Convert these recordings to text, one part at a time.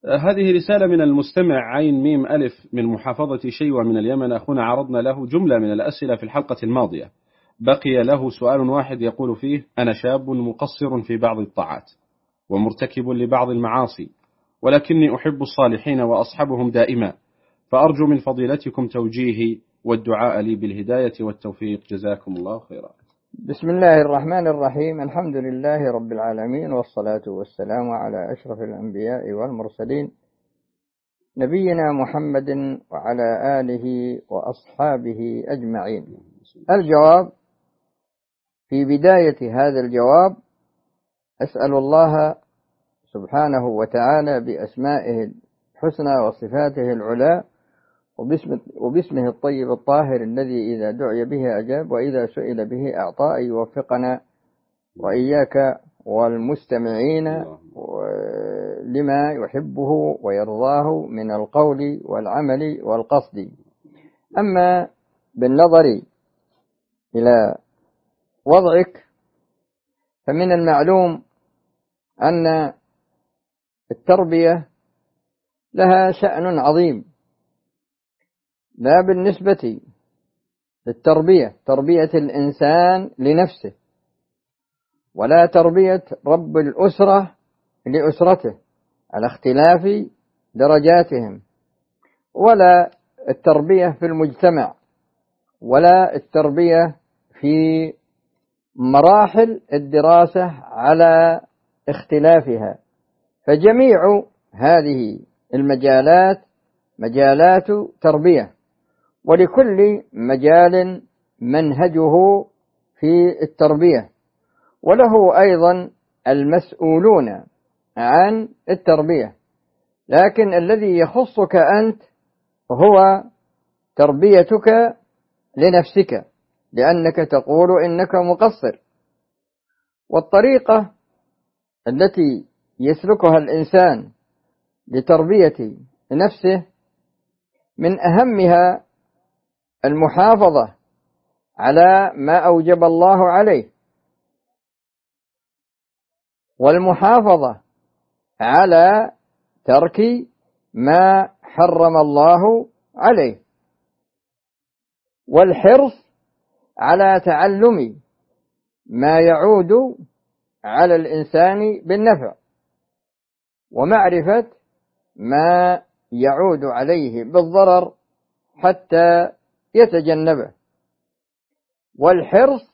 هذه رسالة من المستمع عين ميم ألف من محافظة شيوة من اليمن. أخونا عرضنا له جملة من الأسئلة في الحلقة الماضية، بقي له سؤال واحد يقول فيه: أنا شاب مقصر في بعض الطاعات ومرتكب لبعض المعاصي، ولكني أحب الصالحين وأصحبهم دائما، فأرجو من فضيلتكم توجيهي والدعاء لي بالهداية والتوفيق، جزاكم الله خيرا. بسم الله الرحمن الرحيم. الحمد لله رب العالمين، والصلاة والسلام على أشرف الأنبياء والمرسلين، نبينا محمد وعلى آله وأصحابه أجمعين. الجواب: في بداية هذا الجواب أسأل الله سبحانه وتعالى بأسمائه الحسنى وصفاته العلى وباسمه الطيب الطاهر الذي إذا دعي به أجاب وإذا سئل به أعطى، أن يوفقنا وإياك والمستمعين لما يحبه ويرضاه من القول والعمل والقصد. أما بالنظر إلى وضعك، فمن المعلوم أن التربية لها شأن عظيم، لا بالنسبة للتربية تربية الإنسان لنفسه، ولا تربية رب الأسرة لأسرته على اختلاف درجاتهم، ولا التربية في المجتمع، ولا التربية في مراحل الدراسة على اختلافها. فجميع هذه المجالات مجالات تربية، ولكل مجال منهجه في التربية، وله أيضا المسؤولون عن التربية. لكن الذي يخصك أنت هو تربيتك لنفسك، لأنك تقول إنك مقصر. والطريقة التي يسلكها الإنسان لتربية نفسه من أهمها المحافظة على ما أوجب الله عليه، والمحافظة على ترك ما حرم الله عليه، والحرص على تعلم ما يعود على الإنسان بالنفع، ومعرفة ما يعود عليه بالضرر حتى يتجنبه، والحرص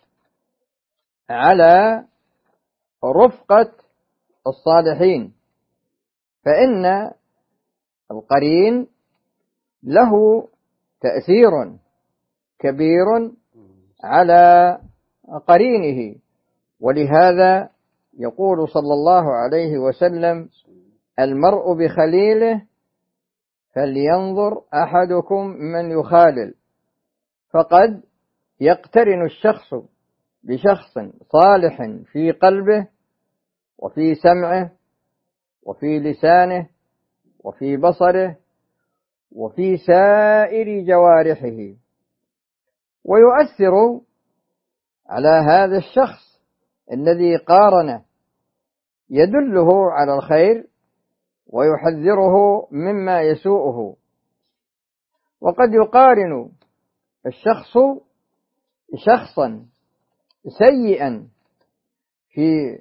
على رفقة الصالحين، فإن القرين له تأثير كبير على قرينه. ولهذا يقول صلى الله عليه وسلم: المرء بخليله فلينظر أحدكم من يخالل. فقد يقترن الشخص بشخص صالح في قلبه وفي سمعه وفي لسانه وفي بصره وفي سائر جوارحه، ويؤثر على هذا الشخص الذي قارنه، يدله على الخير ويحذره مما يسوءه. وقد يقارن الشخص شخصا سيئا في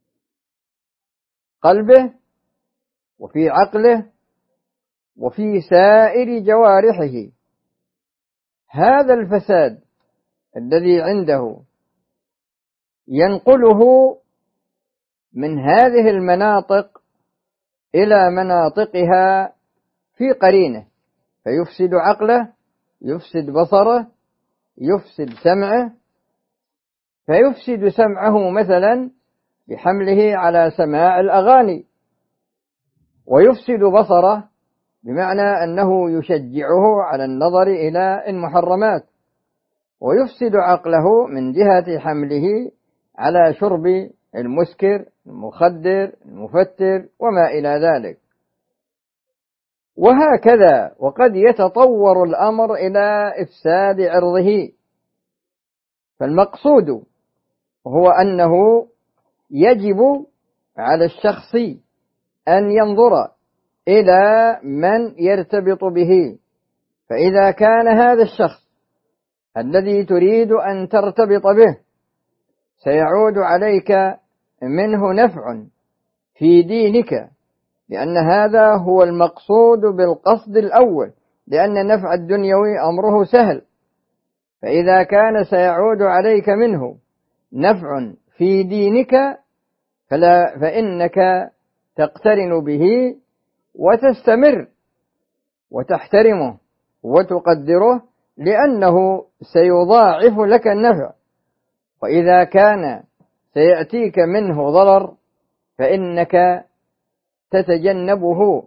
قلبه وفي عقله وفي سائر جوارحه. هذا الفساد الذي عنده ينقله من هذه المناطق إلى مناطقها في قرينه، فيفسد عقله، يفسد بصره، يفسد سمعه، فيفسد سمعه مثلا بحمله على سماع الأغاني، ويفسد بصره بمعنى أنه يشجعه على النظر إلى المحرمات، ويفسد عقله من جهة حمله على شرب المسكر المخدر المفتر وما إلى ذلك. وهكذا، وقد يتطور الأمر إلى إفساد عرضه. فالمقصود هو أنه يجب على الشخص أن ينظر إلى من يرتبط به. فإذا كان هذا الشخص الذي تريد أن ترتبط به سيعود عليك منه نفع في دينك، لأن هذا هو المقصود بالقصد الأول، لأن النفع الدنيوي أمره سهل. فإذا كان سيعود عليك منه نفع في دينك فإنك تقترن به وتستمر وتحترمه وتقدره، لأنه سيضاعف لك النفع. وإذا كان سيأتيك منه ضرر فإنك تتجنبه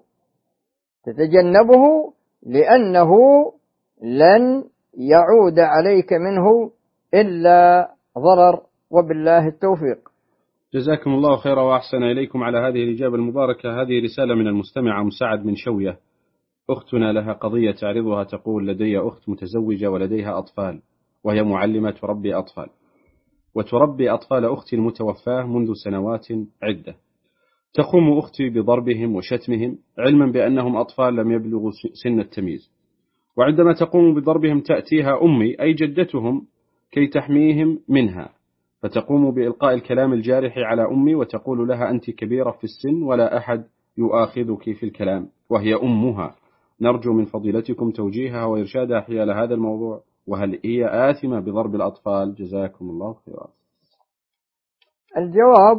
لأنه لن يعود عليك منه إلا ضرر، وبالله التوفيق. جزاكم الله خيرا وأحسن إليكم على هذه الإجابة المباركة. هذه رسالة من المستمعة مساعد من شوية. أختنا لها قضية تعرضها، تقول: لدي أخت متزوجة ولديها أطفال، وهي معلمة وتربي أطفال أختي المتوفاة منذ سنوات عدة. تقوم أختي بضربهم وشتمهم علما بأنهم أطفال لم يبلغوا سن التمييز، وعندما تقوم بضربهم تأتيها أمي أي جدتهم كي تحميهم منها، فتقوم بإلقاء الكلام الجارح على أمي وتقول لها: أنت كبيرة في السن ولا أحد يؤاخذك في الكلام، وهي أمها. نرجو من فضيلتكم توجيهها وإرشادها حيال هذا الموضوع، وهل هي آثمة بضرب الأطفال؟ جزاكم الله خيرا. الجواب: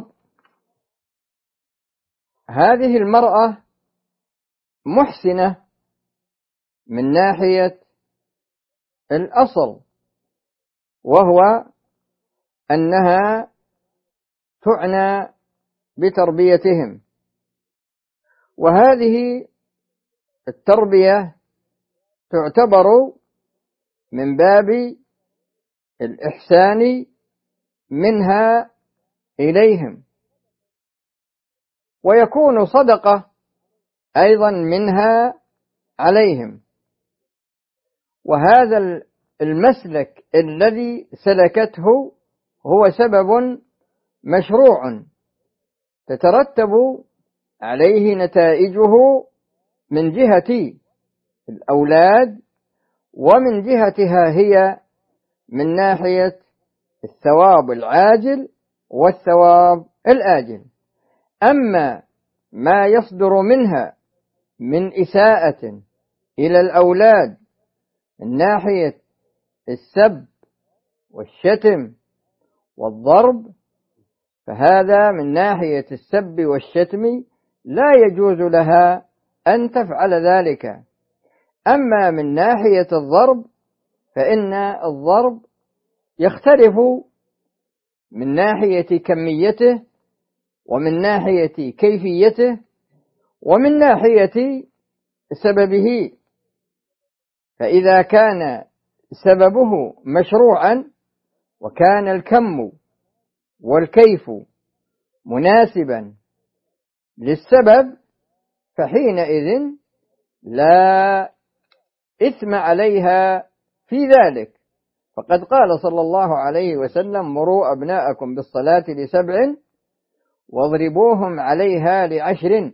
هذه المرأة محسنة من ناحية الأصل، وهو أنها تعنى بتربيتهم، وهذه التربية تعتبر من باب الإحسان منها إليهم، ويكون صدقة أيضا منها عليهم. وهذا المسلك الذي سلكته هو سبب مشروع تترتب عليه نتائجه من جهة الأولاد ومن جهتها هي من ناحية الثواب العاجل والثواب الآجل. أما ما يصدر منها من إساءة إلى الأولاد من ناحية السب والشتم والضرب، فهذا من ناحية السب والشتم لا يجوز لها أن تفعل ذلك. أما من ناحية الضرب فإن الضرب يختلف من ناحية كميته ومن ناحية كيفيته ومن ناحية سببه. فإذا كان سببه مشروعا وكان الكم والكيف مناسبا للسبب فحينئذ لا إثم عليها في ذلك. فقد قال صلى الله عليه وسلم: مروا أبناءكم بالصلاة ل7 واضربوهم عليها ل10.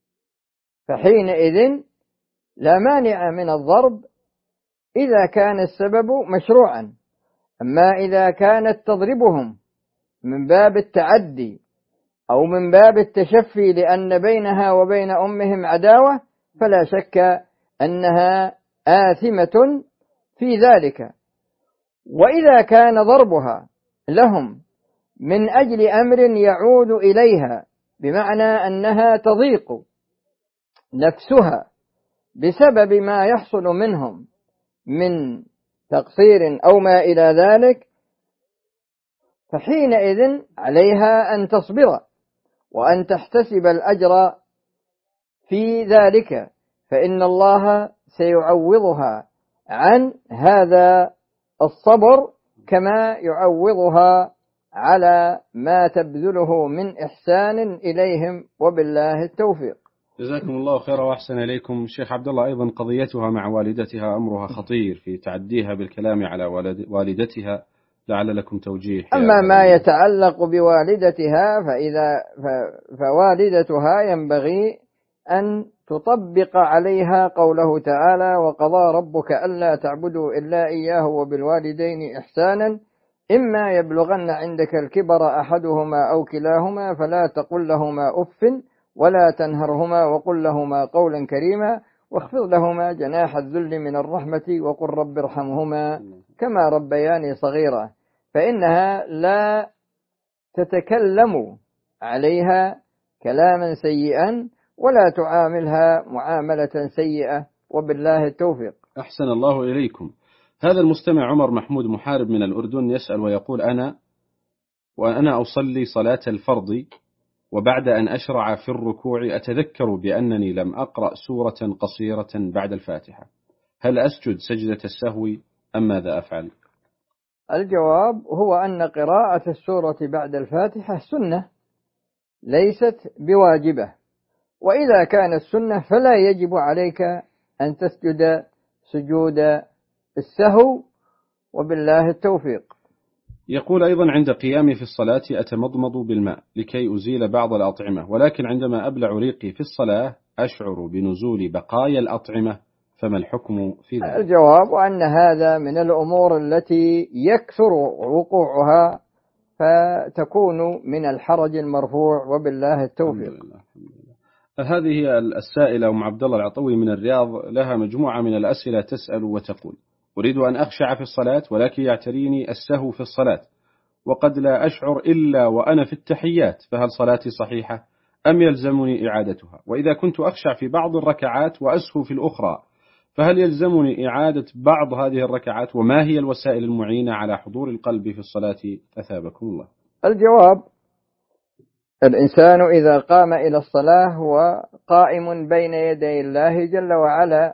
فحينئذ لا مانع من الضرب إذا كان السبب مشروعا. أما إذا كانت تضربهم من باب التعدي أو من باب التشفي لأن بينها وبين أمهم عداوة فلا شك أنها آثمة في ذلك. وإذا كان ضربها لهم من أجل أمر يعود إليها، بمعنى أنها تضيق نفسها بسبب ما يحصل منهم من تقصير أو ما إلى ذلك، فحينئذ عليها أن تصبر وأن تحتسب الأجر في ذلك، فإن الله سيعوضها عن هذا الصبر كما يعوضها على ما تبذله من إحسان إليهم، وبالله التوفيق. جزاكم الله خيرا وأحسن إليكم. الشيخ عبد الله، أيضا قضيتها مع والدتها أمرها خطير في تعديها بالكلام على والدتها، لعل لكم توجيه. أما ما يتعلق بوالدتها فوالدتها ينبغي أن تطبق عليها قوله تعالى: وقضى ربك ألا تعبدوا إلا إياه وبالوالدين إحسانا إما يبلغن عندك الكبر أحدهما أو كلاهما فلا تقل لهما أف ولا تنهرهما وقل لهما قولا كريما واخفض لهما جناح الذل من الرحمة وقل رب ارحمهما كما ربياني صغيرا، فإنها لا تتكلم عليها كلاما سيئا ولا تعاملها معاملة سيئة، وبالله التوفيق. أحسن الله إليكم. هذا المستمع عمر محمود محارب من الأردن يسأل ويقول: وأنا أصلي صلاة الفرض، وبعد أن أشرع في الركوع أتذكر بأنني لم أقرأ سورة قصيرة بعد الفاتحة، هل أسجد سجدة السهو أم ماذا أفعل؟ الجواب هو أن قراءة السورة بعد الفاتحة سنة ليست بواجبة، وإذا كانت سنة فلا يجب عليك أن تسجد سجود السهو، وبالله التوفيق. يقول أيضا: عند قيامي في الصلاة أتمضمض بالماء لكي أزيل بعض الأطعمة، ولكن عندما أبلع ريقي في الصلاة أشعر بنزول بقايا الأطعمة، فما الحكم في ذلك؟ الجواب أن هذا من الأمور التي يكثر وقوعها فتكون من الحرج المرفوع، وبالله التوفيق. الحمد لله. هذه السائلة أم عبد الله العطوي من الرياض لها مجموعة من الأسئلة، تسأل وتقول: أريد أن أخشع في الصلاة ولكن يعتريني السهو في الصلاة وقد لا أشعر إلا وأنا في التحيات، فهل صلاتي صحيحة أم يلزمني إعادتها؟ وإذا كنت أخشع في بعض الركعات وأسهو في الأخرى فهل يلزمني إعادة بعض هذه الركعات؟ وما هي الوسائل المعينة على حضور القلب في الصلاة أثابكم الله؟ الجواب: الإنسان إذا قام إلى الصلاة هو قائم بين يدي الله جل وعلا،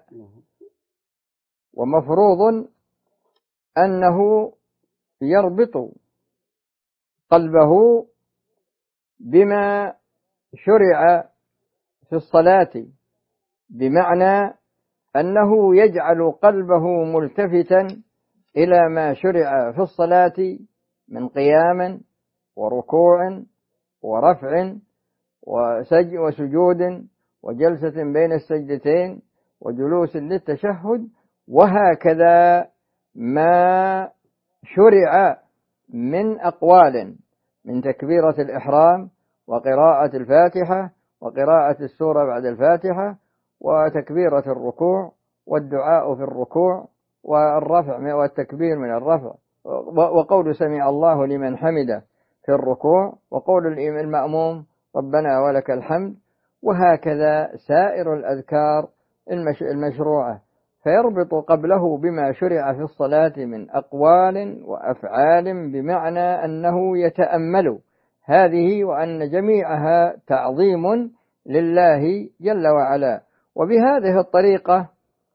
ومفروض أنه يربط قلبه بما شرع في الصلاة، بمعنى أنه يجعل قلبه ملتفتا إلى ما شرع في الصلاة من قيام وركوع ورفع وسجود وجلسة بين السجدتين وجلوس للتشهد، وهكذا ما شرع من أقوال من تكبيرة الإحرام وقراءة الفاتحة وقراءة السورة بعد الفاتحة وتكبيرة الركوع والدعاء في الركوع والرفع والتكبير من الرفع وقول سمع الله لمن حمده في الركوع وقول المأموم ربنا ولك الحمد، وهكذا سائر الأذكار المشروعة، فيربط قبله بما شرع في الصلاة من أقوال وأفعال، بمعنى أنه يتأمل هذه وأن جميعها تعظيم لله جل وعلا، وبهذه الطريقة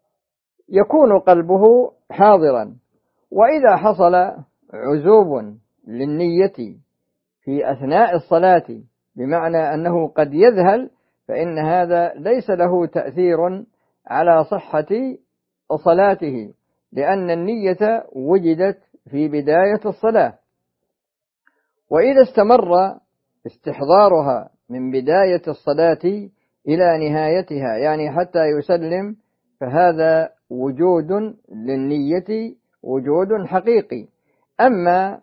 يكون قلبه حاضرا. وإذا حصل عزوب للنية في أثناء الصلاة بمعنى أنه قد يذهل، فإن هذا ليس له تأثير على صحة صلاته، لأن النية وجدت في بداية الصلاة، وإذا استمر استحضارها من بداية الصلاة إلى نهايتها يعني حتى يسلم، فهذا وجود للنية وجود حقيقي. أما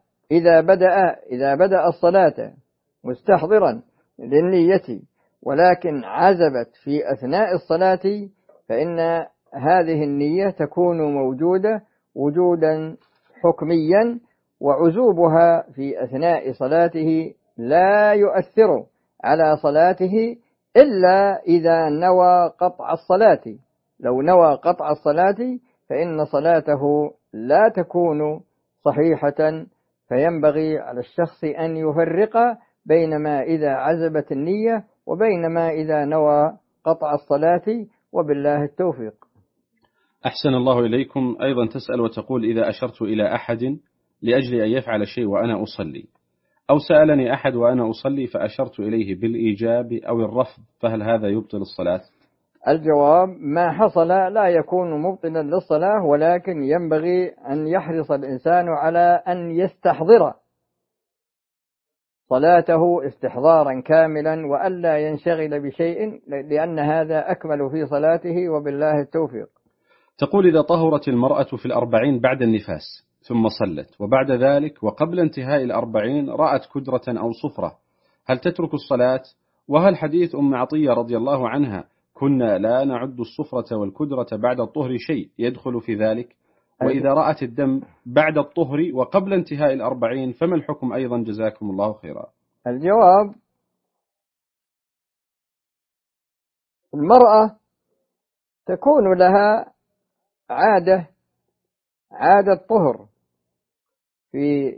إذا بدأ الصلاة مستحضرا للنية ولكن عزبت في أثناء الصلاة، فإن هذه النية تكون موجودة وجودا حكميا، وعزوبها في أثناء صلاته لا يؤثر على صلاته إلا إذا نوى قطع الصلاة. لو نوى قطع الصلاة فإن صلاته لا تكون صحيحة، فينبغي على الشخص أن يفرق بين ما إذا عزبت النية وبين ما إذا نوى قطع الصلاة، وبالله التوفيق. أحسن الله إليكم. أيضا تسأل وتقول: إذا أشرت إلى أحد لأجل أن يفعل شيء وأنا أصلي، أو سألني أحد وأنا أصلي فأشرت إليه بالإيجاب أو الرفض، فهل هذا يبطل الصلاة؟ الجواب: ما حصل لا يكون مبطلا للصلاة، ولكن ينبغي أن يحرص الإنسان على أن يستحضر صلاته استحضارا كاملا وألا ينشغل بشيء، لأن هذا أكمل في صلاته، وبالله التوفيق. تقول: إذا طهرت المرأة في 40 بعد النفاس ثم صلت، وبعد ذلك وقبل انتهاء 40 رأت كدرة أو صفرة، هل تترك الصلاة؟ وهل حديث أم عطية رضي الله عنها كنا لا نعد الصفرة والكدرة بعد الطهر شيء يدخل في ذلك؟ وإذا رأت الدم بعد الطهر وقبل انتهاء 40 فما الحكم أيضا؟ جزاكم الله خيرا. الجواب: المرأة تكون لها عادة طهر في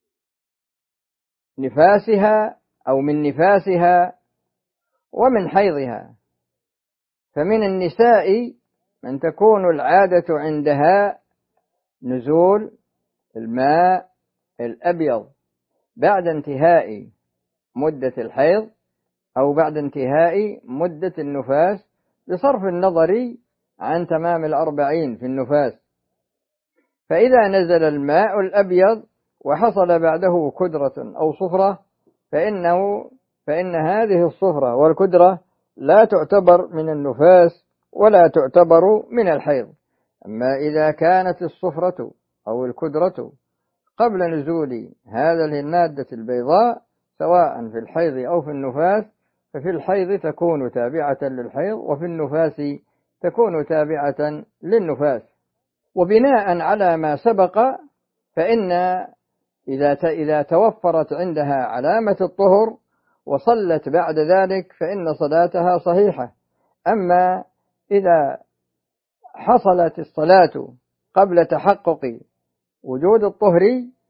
نفاسها أو من نفاسها ومن حيضها، فمن النساء من تكون العادة عندها نزول الماء الأبيض بعد انتهاء مدة الحيض أو بعد انتهاء مدة النفاس، بصرف النظر عن تمام 40 في النفاس. فإذا نزل الماء الأبيض وحصل بعده كدرة أو صفرة فإن هذه الصفرة والكدرة لا تعتبر من النفاس ولا تعتبر من الحيض. أما إذا كانت الصفرة أو الكدرة قبل نزول هذه المادة البيضاء سواء في الحيض أو في النفاس، ففي الحيض تكون تابعة للحيض، وفي النفاس تكون تابعة للنفاس. وبناء على ما سبق، فإن إذا توفرت عندها علامة الطهر وصلت بعد ذلك فإن صلاتها صحيحة. أما إذا حصلت الصلاة قبل تحقق وجود الطهر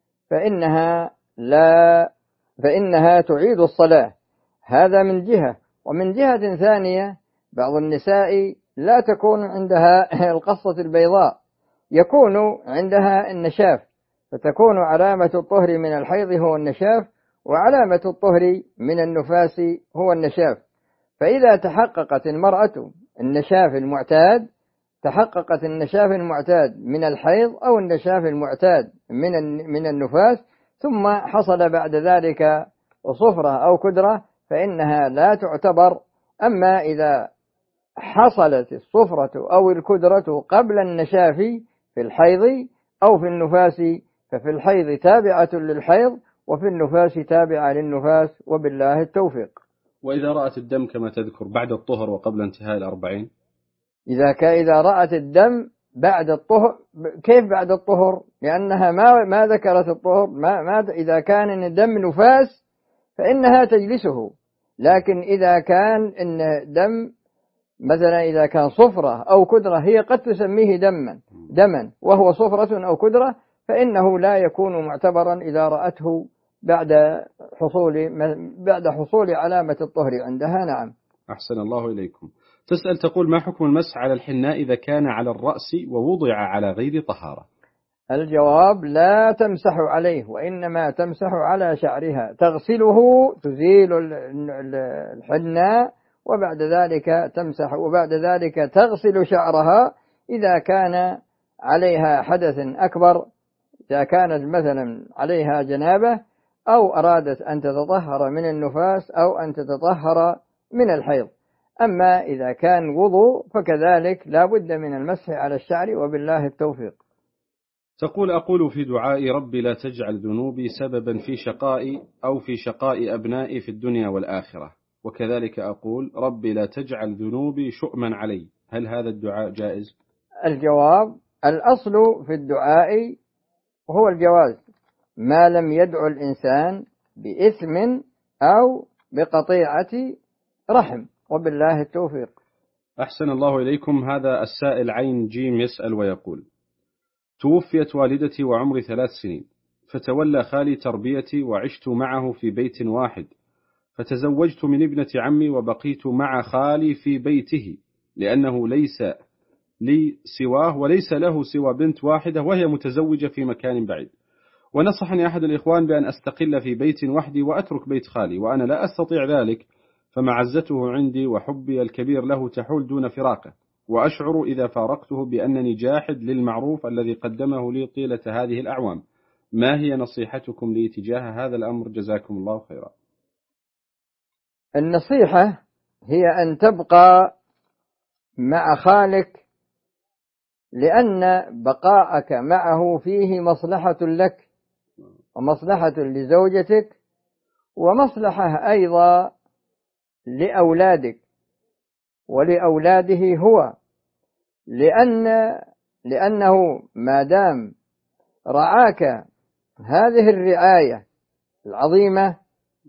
فإنها تعيد الصلاة. هذا من جهة. ومن جهة ثانية، بعض النساء لا تكون عندها القصة البيضاء، يكون عندها النشاف، فتكون علامة الطهر من الحيض هو النشاف، وعلامة الطهر من النفاس هو النشاف. فإذا تحققت المرأة النشاف المعتاد، تحققت النشاف المعتاد من الحيض أو النشاف المعتاد من النفاس، ثم حصل بعد ذلك صفرة أو كدرة، فإنها لا تعتبر. أما إذا حصلت الصفرة أو الكدرة قبل النشاف في الحيض أو في النفاس، ففي الحيض تابعة للحيض وفي النفاس تابعة للنفاس، وبالله التوفيق. وإذا رأت الدم كما تذكر بعد الطهر وقبل انتهاء 40؟ إذا رأت الدم بعد الطهر، كيف بعد الطهر؟ لأنها ما ذكرت الطهر. إذا كان الدم نفاس فإنها تجلسه، لكن إذا كان الدم مثلا إذا كان صفرة أو كدرة، هي قد تسميه دما وهو صفرة أو كدرة، فإنه لا يكون معتبرا إذا رأته بعد حصول علامة الطهر عندها. نعم. أحسن الله إليكم. تسأل تقول: ما حكم المسح على الحناء إذا كان على الرأس ووضع على غير طهارة؟ الجواب: لا تمسح عليه، وإنما تمسح على شعرها، تغسله، تزيل الحناء، وبعد ذلك تمسح، وبعد ذلك تغسل شعرها إذا كان عليها حدث أكبر، إذا كانت مثلا عليها جنابة أو أرادت أن تتطهر من النفاس أو أن تتطهر من الحيض. أما إذا كان وضوء فكذلك لا بد من المسح على الشعر، وبالله التوفيق. تقول: أقول في دعائي: ربي لا تجعل ذنوبي سببا في شقائي أو في شقاء أبنائي في الدنيا والآخرة، وكذلك أقول: ربي لا تجعل ذنوبي شؤما علي، هل هذا الدعاء جائز؟ الجواب: الأصل في الدعاء هو الجواز، ما لم يدعو الإنسان بإثم أو بقطيعة رحم، وبالله التوفيق. أحسن الله إليكم. هذا السائل عين جيم يسأل ويقول: توفيت والدتي وعمري 3 سنين، فتولى خالي تربيتي وعشت معه في بيت واحد، فتزوجت من ابنة عمي وبقيت مع خالي في بيته، لأنه ليس لي سواه وليس له سوى بنت واحدة وهي متزوجة في مكان بعيد. ونصحني أحد الإخوان بأن أستقل في بيت وحدي وأترك بيت خالي، وأنا لا أستطيع ذلك، فمعزته عندي وحبي الكبير له تحول دون فراقه، وأشعر إذا فارقته بأنني جاحد للمعروف الذي قدمه لي طيلة هذه الأعوام، ما هي نصيحتكم لي تجاه هذا الأمر؟ جزاكم الله خيرا. النصيحة هي أن تبقى مع خالك، لأن بقاءك معه فيه مصلحة لك ومصلحة لزوجتك ومصلحة أيضا لأولادك ولأولاده هو، لأنه ما دام رعاك هذه الرعاية العظيمة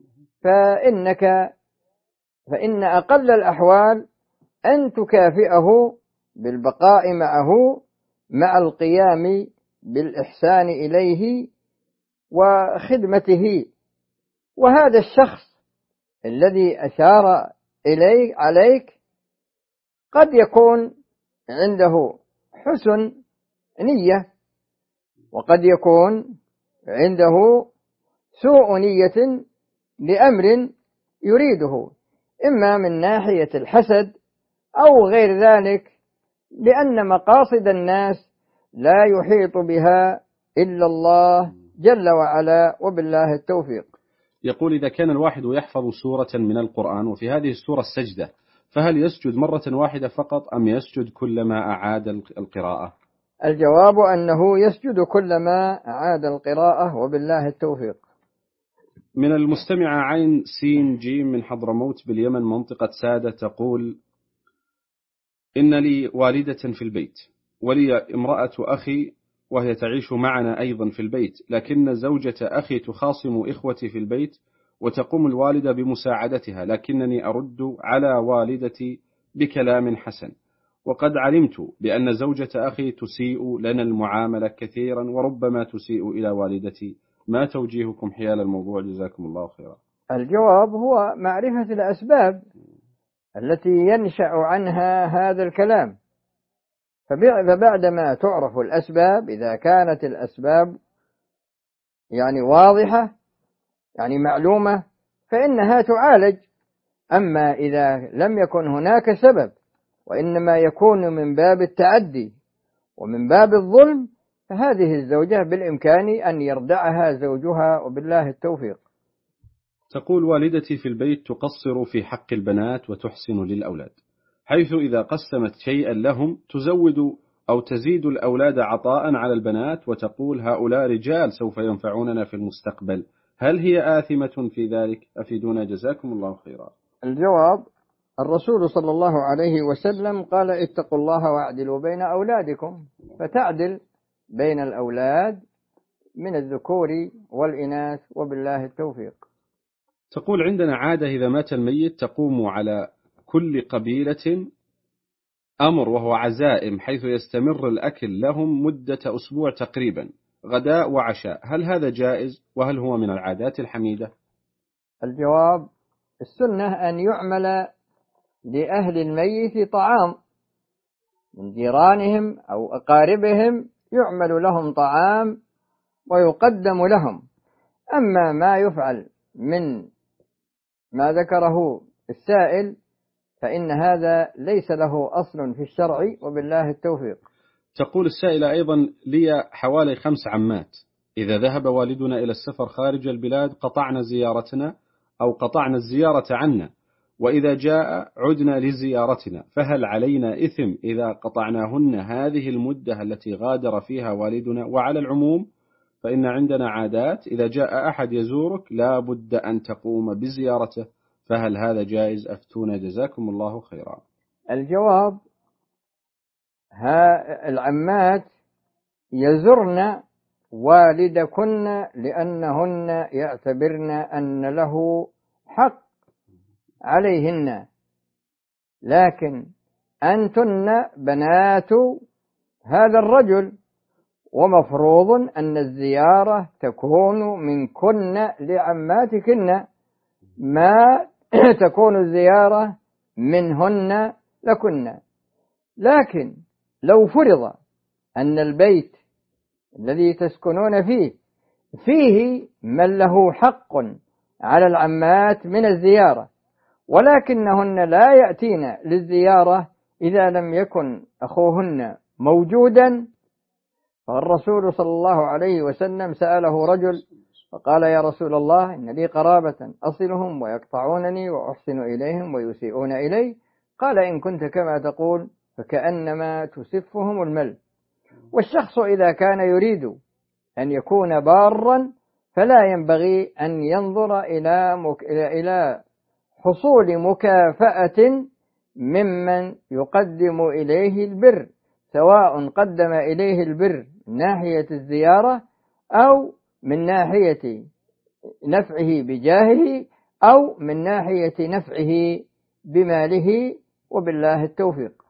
فإن أقل الأحوال أن تكافئه بالبقاء معه مع القيام بالإحسان إليه وخدمته. وهذا الشخص الذي أشار عليك قد يكون عنده حسن نية وقد يكون عنده سوء نية لأمر يريده، إما من ناحية الحسد أو غير ذلك، لأن مقاصد الناس لا يحيط بها إلا الله جل وعلا، وبالله التوفيق. يقول: إذا كان الواحد يحفظ سورة من القرآن وفي هذه السورة السجدة، فهل يسجد مرة واحدة فقط أم يسجد كلما أعاد القراءة؟ الجواب أنه يسجد كلما أعاد القراءة، وبالله التوفيق. من المستمعة عين سين جيم من حضرموت باليمن منطقة سادة تقول: إن لي والدة في البيت ولي امرأة أخي وهي تعيش معنا أيضا في البيت، لكن زوجة أخي تخاصم إخوتي في البيت وتقوم الوالدة بمساعدتها، لكنني أرد على والدتي بكلام حسن، وقد علمت بأن زوجة أخي تسيء لنا المعاملة كثيرا وربما تسيء إلى والدتي. ما توجيهكم حيال الموضوع؟ جزاكم الله خيرا. الجواب هو معرفة الأسباب التي ينشأ عنها هذا الكلام، فبعدما تعرف الأسباب، إذا كانت الأسباب واضحة معلومة، فإنها تعالج. أما إذا لم يكن هناك سبب وإنما يكون من باب التعدي ومن باب الظلم، فهذه الزوجة بالإمكان أن يردعها زوجها، وبالله التوفيق. تقول: والدتي في البيت تقصر في حق البنات وتحسن للأولاد، حيث إذا قسمت شيئا لهم تزود أو تزيد الأولاد عطاء على البنات، وتقول: هؤلاء رجال سوف ينفعوننا في المستقبل. هل هي آثمة في ذلك؟ أفيدونا جزاكم الله خيرا. الجواب: الرسول صلى الله عليه وسلم قال: اتقوا الله واعدلوا بين أولادكم، فتعدل بين الأولاد من الذكور والإناث، وبالله التوفيق. تقول: عندنا عادة إذا مات الميت تقوم على كل قبيلة أمر وهو عزائم، حيث يستمر الأكل لهم مدة أسبوع تقريبا، غداء وعشاء. هل هذا جائز؟ وهل هو من العادات الحميدة؟ الجواب: السنة أن يعمل لأهل الميت طعام من جيرانهم أو أقاربهم، يعمل لهم طعام ويقدم لهم. أما ما يفعل من ما ذكره السائل فإن هذا ليس له أصل في الشرع، وبالله التوفيق. تقول السائلة أيضا: لي حوالي 5 عمات، إذا ذهب والدنا إلى السفر خارج البلاد قطعنا زيارتنا أو قطعنا الزيارة عنا، وإذا جاء عدنا لزيارتنا، فهل علينا إثم إذا قطعناهن هذه المدة التي غادر فيها والدنا؟ وعلى العموم فإن عندنا عادات، إذا جاء أحد يزورك لا بد أن تقوم بزيارته، فهل هذا جائز؟ أفتونا جزاكم الله خيرا. الجواب: العمات يزرن والدكن لأنهن يعتبرن أن له حق عليهن، لكن أنتن بنات هذا الرجل، ومفروض أن الزيارة تكون منكن لعماتكن، ما تكون الزيارة منهن لكن. لكن لو فرض أن البيت الذي تسكنون فيه من له حق على العمات من الزيارة، ولكنهن لا يأتين للزيارة إذا لم يكن أخوهن موجودا، فالرسول صلى الله عليه وسلم سأله رجل فقال يا رسول الله إن لي قرابة أصلهم ويقطعونني وأحسن إليهم ويسيئون إلي. قال إن كنت كما تقول فكأنما تسفهم المل. والشخص إذا كان يريد أن يكون بارا فلا ينبغي أن ينظر إلى حصول مكافأة ممن يقدم إليه البر، سواء قدم إليه البر من ناحية الزيارة أو من ناحية نفعه بجاهه أو من ناحية نفعه بماله، وبالله التوفيق.